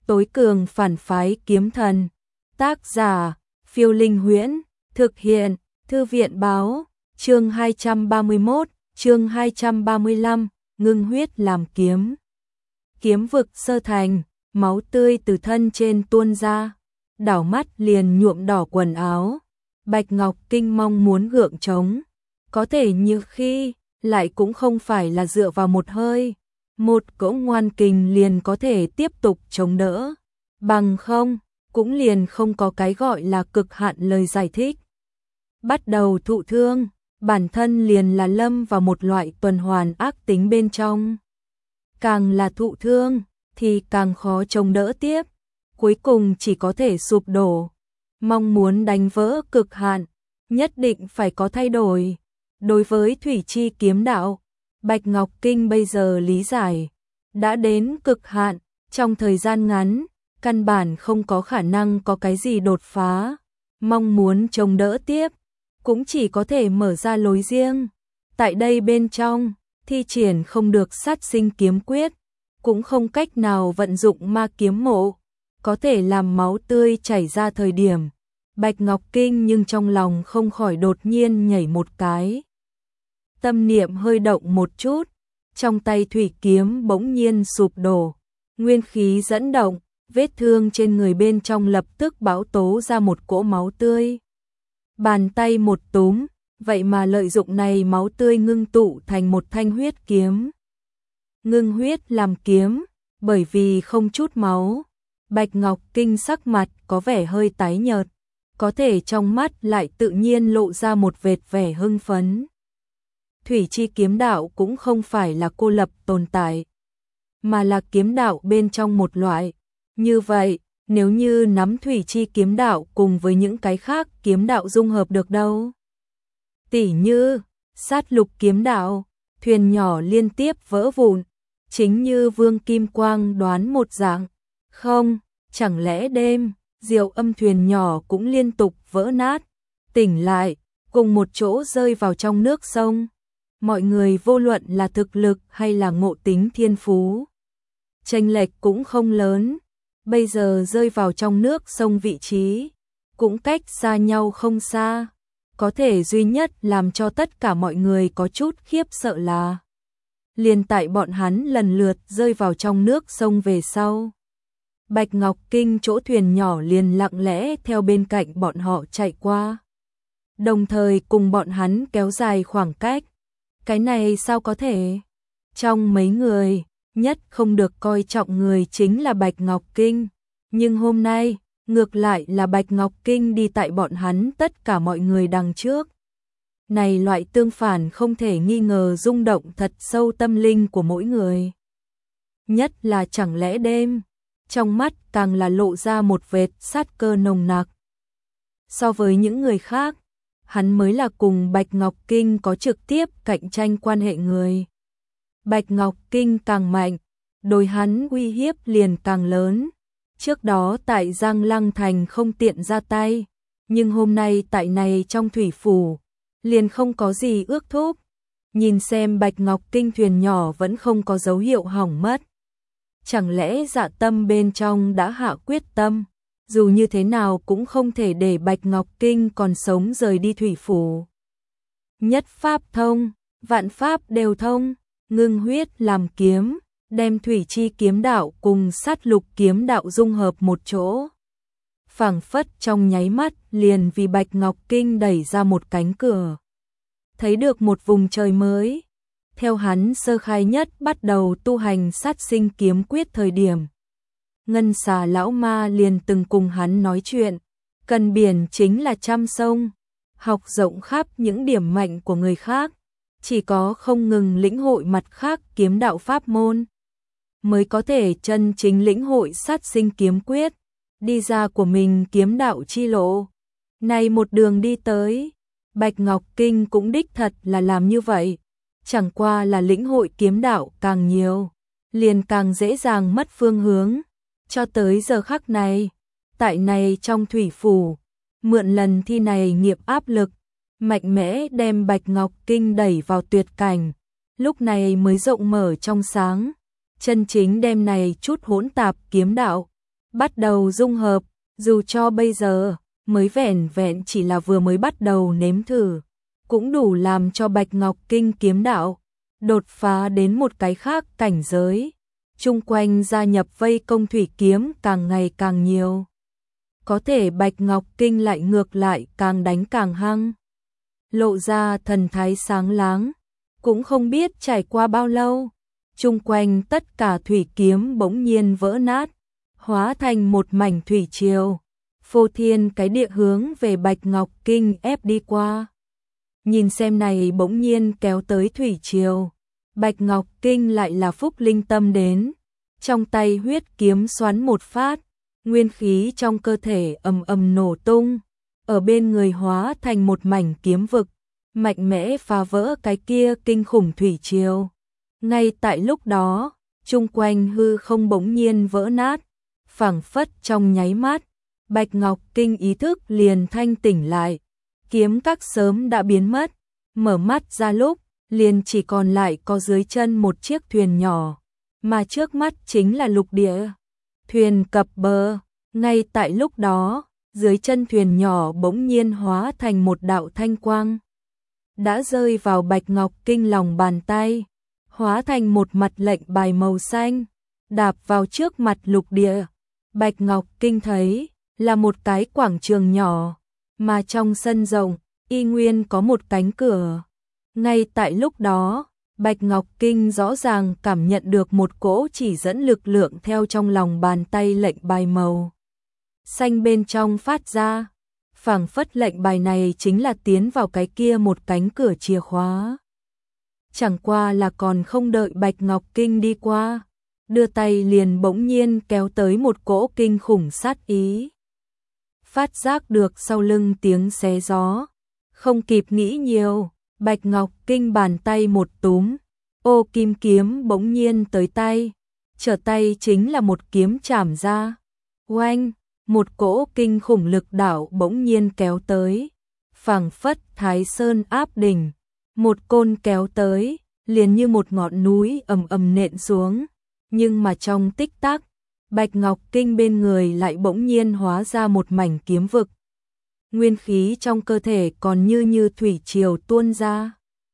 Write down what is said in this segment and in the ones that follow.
tối cường phản phái kiếm thần. Tác giả, Phiêu Linh Huyễn, thực hiện, Thư viện báo, chương 231, chương 235, ngưng huyết làm kiếm. Kiếm vực sơ thành, máu tươi từ thân trên tuôn ra, đảo mắt liền nhuộm đỏ quần áo. Bạch Ngọc Kinh mong muốn gượng chống, có thể như khi, lại cũng không phải là dựa vào một hơi. Một cỗ ngoan kình liền có thể tiếp tục chống đỡ, bằng không, cũng liền không có cái gọi là cực hạn lời giải thích. Bắt đầu thụ thương, bản thân liền là lâm vào một loại tuần hoàn ác tính bên trong. Càng là thụ thương, thì càng khó chống đỡ tiếp, cuối cùng chỉ có thể sụp đổ. Mong muốn đánh vỡ cực hạn, nhất định phải có thay đổi. Đối với thủy chi kiếm đạo, Bạch Ngọc Kinh bây giờ lý giải đã đến cực hạn, trong thời gian ngắn, căn bản không có khả năng có cái gì đột phá. Mong muốn chống đỡ tiếp, cũng chỉ có thể mở ra lối riêng. Tại đây bên trong, thi triển không được sát sinh kiếm quyết, cũng không cách nào vận dụng ma kiếm mộ, có thể làm máu tươi chảy ra thời điểm. Bạch Ngọc Kinh nhưng trong lòng không khỏi đột nhiên nhảy một cái. Tâm niệm hơi động một chút, trong tay thủy kiếm bỗng nhiên sụp đổ, nguyên khí dẫn động, vết thương trên người bên trong lập tức bão tố ra một cỗ máu tươi. Bàn tay một túm, vậy mà lợi dụng này máu tươi ngưng tụ thành một thanh huyết kiếm. Ngưng huyết làm kiếm, bởi vì không chút máu, Bạch Ngọc Kinh sắc mặt có vẻ hơi tái nhợt, có thể trong mắt lại tự nhiên lộ ra một vệt vẻ hưng phấn. Thủy chi kiếm đạo cũng không phải là cô lập tồn tại, mà là kiếm đạo bên trong một loại. Như vậy, nếu như nắm thủy chi kiếm đạo cùng với những cái khác kiếm đạo dung hợp được đâu? Tỉ như, sát lục kiếm đạo, thuyền nhỏ liên tiếp vỡ vụn, chính như Vương Kim Quang đoán một dạng. Không, chẳng lẽ đêm, diệu âm thuyền nhỏ cũng liên tục vỡ nát, tỉnh lại, cùng một chỗ rơi vào trong nước sông. Mọi người vô luận là thực lực hay là ngộ tính thiên phú, chênh lệch cũng không lớn, bây giờ rơi vào trong nước sông vị trí, cũng cách xa nhau không xa. Có thể duy nhất làm cho tất cả mọi người có chút khiếp sợ là liền tại bọn hắn lần lượt rơi vào trong nước sông về sau, Bạch Ngọc Kinh chỗ thuyền nhỏ liền lặng lẽ theo bên cạnh bọn họ chạy qua, đồng thời cùng bọn hắn kéo dài khoảng cách. Cái này sao có thể? Trong mấy người, nhất không được coi trọng người chính là Bạch Ngọc Kinh, nhưng hôm nay, ngược lại là Bạch Ngọc Kinh đi tại bọn hắn tất cả mọi người đằng trước. Này loại tương phản không thể nghi ngờ rung động thật sâu tâm linh của mỗi người. Nhất là chẳng lẽ đêm, trong mắt càng là lộ ra một vệt sát cơ nồng nặc. So với những người khác, hắn mới là cùng Bạch Ngọc Kinh có trực tiếp cạnh tranh quan hệ người. Bạch Ngọc Kinh càng mạnh, đối hắn uy hiếp liền càng lớn. Trước đó tại Giang Lăng Thành không tiện ra tay, nhưng hôm nay tại này trong thủy phủ, liền không có gì ước thúc. Nhìn xem Bạch Ngọc Kinh thuyền nhỏ vẫn không có dấu hiệu hỏng mất. Chẳng lẽ Dạ Tâm bên trong đã hạ quyết tâm, dù như thế nào cũng không thể để Bạch Ngọc Kinh còn sống rời đi thủy phủ. Nhất pháp thông, vạn pháp đều thông, ngưng huyết làm kiếm, đem thủy chi kiếm đạo cùng sát lục kiếm đạo dung hợp một chỗ. Phảng phất trong nháy mắt liền vì Bạch Ngọc Kinh đẩy ra một cánh cửa. Thấy được một vùng trời mới. Theo hắn sơ khai nhất bắt đầu tu hành sát sinh kiếm quyết thời điểm, Ngân Xà lão ma liền từng cùng hắn nói chuyện, cần biển chính là trăm sông, học rộng khắp những điểm mạnh của người khác, chỉ có không ngừng lĩnh hội mặt khác kiếm đạo pháp môn, mới có thể chân chính lĩnh hội sát sinh kiếm quyết, đi ra của mình kiếm đạo chi lộ. Này một đường đi tới, Bạch Ngọc Kinh cũng đích thật là làm như vậy, chẳng qua là lĩnh hội kiếm đạo càng nhiều, liền càng dễ dàng mất phương hướng. Cho tới giờ khắc này, tại này trong thủy phủ, mượn lần thi này nghiệp áp lực, mạnh mẽ đem Bạch Ngọc Kinh đẩy vào tuyệt cảnh, lúc này mới rộng mở trong sáng, chân chính đem này chút hỗn tạp kiếm đạo, bắt đầu dung hợp, dù cho bây giờ mới vẻn vẹn chỉ là vừa mới bắt đầu nếm thử, cũng đủ làm cho Bạch Ngọc Kinh kiếm đạo đột phá đến một cái khác cảnh giới. Chung quanh gia nhập vây công thủy kiếm càng ngày càng nhiều. Có thể Bạch Ngọc Kinh lại ngược lại càng đánh càng hăng. Lộ ra thần thái sáng láng, cũng không biết trải qua bao lâu, chung quanh tất cả thủy kiếm bỗng nhiên vỡ nát, hóa thành một mảnh thủy triều, phô thiên cái địa hướng về Bạch Ngọc Kinh ép đi qua. Nhìn xem này bỗng nhiên kéo tới thủy triều, Bạch Ngọc Kinh lại là phúc linh tâm đến, trong tay huyết kiếm xoắn một phát, nguyên khí trong cơ thể ầm ầm nổ tung, ở bên người hóa thành một mảnh kiếm vực, mạnh mẽ phá vỡ cái kia kinh khủng thủy triều. Ngay tại lúc đó, chung quanh hư không bỗng nhiên vỡ nát, phảng phất trong nháy mắt, Bạch Ngọc Kinh ý thức liền thanh tỉnh lại, kiếm các sớm đã biến mất, mở mắt ra lúc, liền chỉ còn lại có dưới chân một chiếc thuyền nhỏ, mà trước mắt chính là lục địa. Thuyền cập bờ, ngay tại lúc đó, dưới chân thuyền nhỏ bỗng nhiên hóa thành một đạo thanh quang, đã rơi vào Bạch Ngọc Kinh lòng bàn tay, hóa thành một mặt lệnh bài màu xanh, đạp vào trước mặt lục địa. Bạch Ngọc Kinh thấy là một cái quảng trường nhỏ, mà trong sân rộng, y nguyên có một cánh cửa. Ngay tại lúc đó, Bạch Ngọc Kinh rõ ràng cảm nhận được một cỗ chỉ dẫn lực lượng theo trong lòng bàn tay lệnh bài màu xanh bên trong phát ra, phảng phất lệnh bài này chính là tiến vào cái kia một cánh cửa chìa khóa. Chẳng qua là còn không đợi Bạch Ngọc Kinh đi qua, đưa tay liền bỗng nhiên kéo tới một cỗ kinh khủng sát ý. Phát giác được sau lưng tiếng xé gió, không kịp nghĩ nhiều, Bạch Ngọc Kinh bàn tay một túm, ô kim kiếm bỗng nhiên tới tay, trở tay chính là một kiếm chảm ra. Oanh, một cỗ kinh khủng lực đạo bỗng nhiên kéo tới, phảng phất Thái Sơn áp đỉnh, một côn kéo tới, liền như một ngọn núi ầm ầm nện xuống, nhưng mà trong tích tắc, Bạch Ngọc Kinh bên người lại bỗng nhiên hóa ra một mảnh kiếm vực. Nguyên khí trong cơ thể còn như thủy triều tuôn ra,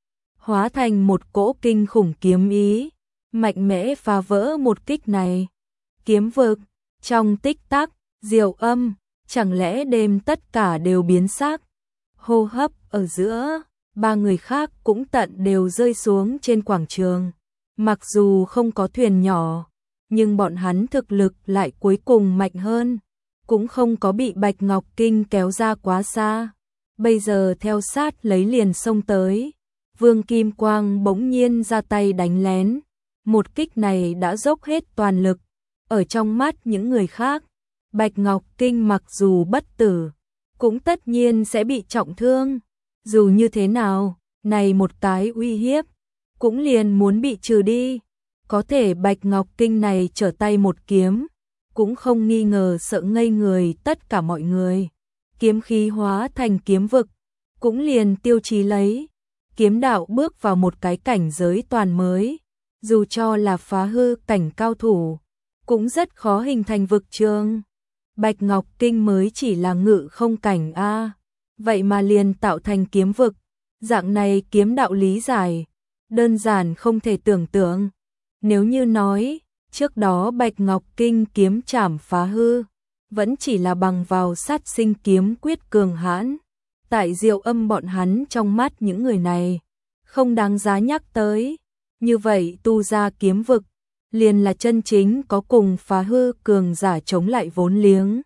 hóa thành một cỗ kinh khủng kiếm ý, mạnh mẽ phá vỡ một kích này. Kiếm vực, trong tích tắc, Diệu Âm, chẳng lẽ đêm tất cả đều biến sắc. Hô hấp ở giữa, ba người khác cũng tận đều rơi xuống trên quảng trường. Mặc dù không có thuyền nhỏ, nhưng bọn hắn thực lực lại cuối cùng mạnh hơn, cũng không có bị Bạch Ngọc Kinh kéo ra quá xa. Bây giờ theo sát lấy liền xông tới, Vương Kim Quang bỗng nhiên ra tay đánh lén. Một kích này đã dốc hết toàn lực, ở trong mắt những người khác, Bạch Ngọc Kinh mặc dù bất tử, cũng tất nhiên sẽ bị trọng thương. Dù như thế nào, này một cái uy hiếp, cũng liền muốn bị trừ đi. Có thể Bạch Ngọc Kinh này trở tay một kiếm, cũng không nghi ngờ sợ ngây người tất cả mọi người. Kiếm khí hóa thành kiếm vực, cũng liền tiêu chí lấy. Kiếm đạo bước vào một cái cảnh giới toàn mới, dù cho là phá hư cảnh cao thủ, cũng rất khó hình thành vực trường. Bạch Ngọc Kinh mới chỉ là ngự không cảnh a, vậy mà liền tạo thành kiếm vực, dạng này kiếm đạo lý giải, đơn giản không thể tưởng tượng. Nếu như nói, trước đó Bạch Ngọc Kinh kiếm chảm phá hư, vẫn chỉ là bằng vào sát sinh kiếm quyết cường hãn, tại Diệu Âm bọn hắn trong mắt những người này, không đáng giá nhắc tới. Như vậy tu ra kiếm vực, liền là chân chính có cùng phá hư cường giả chống lại vốn liếng.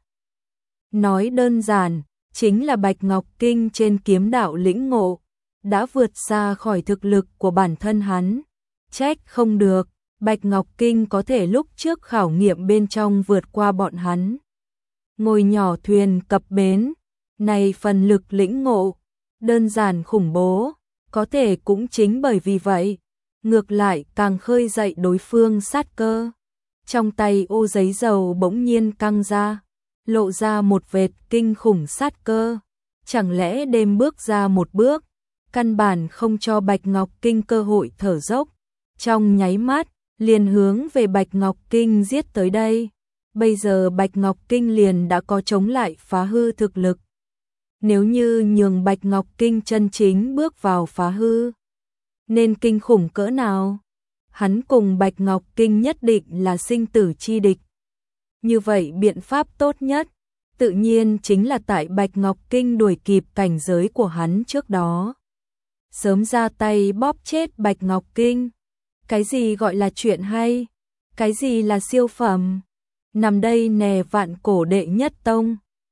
Nói đơn giản, chính là Bạch Ngọc Kinh trên kiếm đạo lĩnh ngộ, đã vượt xa khỏi thực lực của bản thân hắn. Trách không được, Bạch Ngọc Kinh có thể lúc trước khảo nghiệm bên trong vượt qua bọn hắn. Ngồi nhỏ thuyền cập bến, này phần lực lĩnh ngộ, đơn giản khủng bố, có thể cũng chính bởi vì vậy, ngược lại càng khơi dậy đối phương sát cơ. Trong tay ô giấy dầu bỗng nhiên căng ra, lộ ra một vệt kinh khủng sát cơ. Chẳng lẽ đêm bước ra một bước, căn bản không cho Bạch Ngọc Kinh cơ hội thở dốc, trong nháy mắt, liền hướng về Bạch Ngọc Kinh giết tới đây. bây giờ Bạch Ngọc Kinh liền đã có chống lại phá hư thực lực. Nếu như nhường Bạch Ngọc Kinh chân chính bước vào phá hư, nên kinh khủng cỡ nào? Hắn cùng Bạch Ngọc Kinh nhất định là sinh tử chi địch. Như vậy biện pháp tốt nhất, tự nhiên chính là tại Bạch Ngọc Kinh đuổi kịp cảnh giới của hắn trước đó. Sớm ra tay bóp chết Bạch Ngọc Kinh. Cái gì gọi là chuyện hay? Cái gì là siêu phẩm? Nằm đây nè Vạn Cổ đệ nhất tông,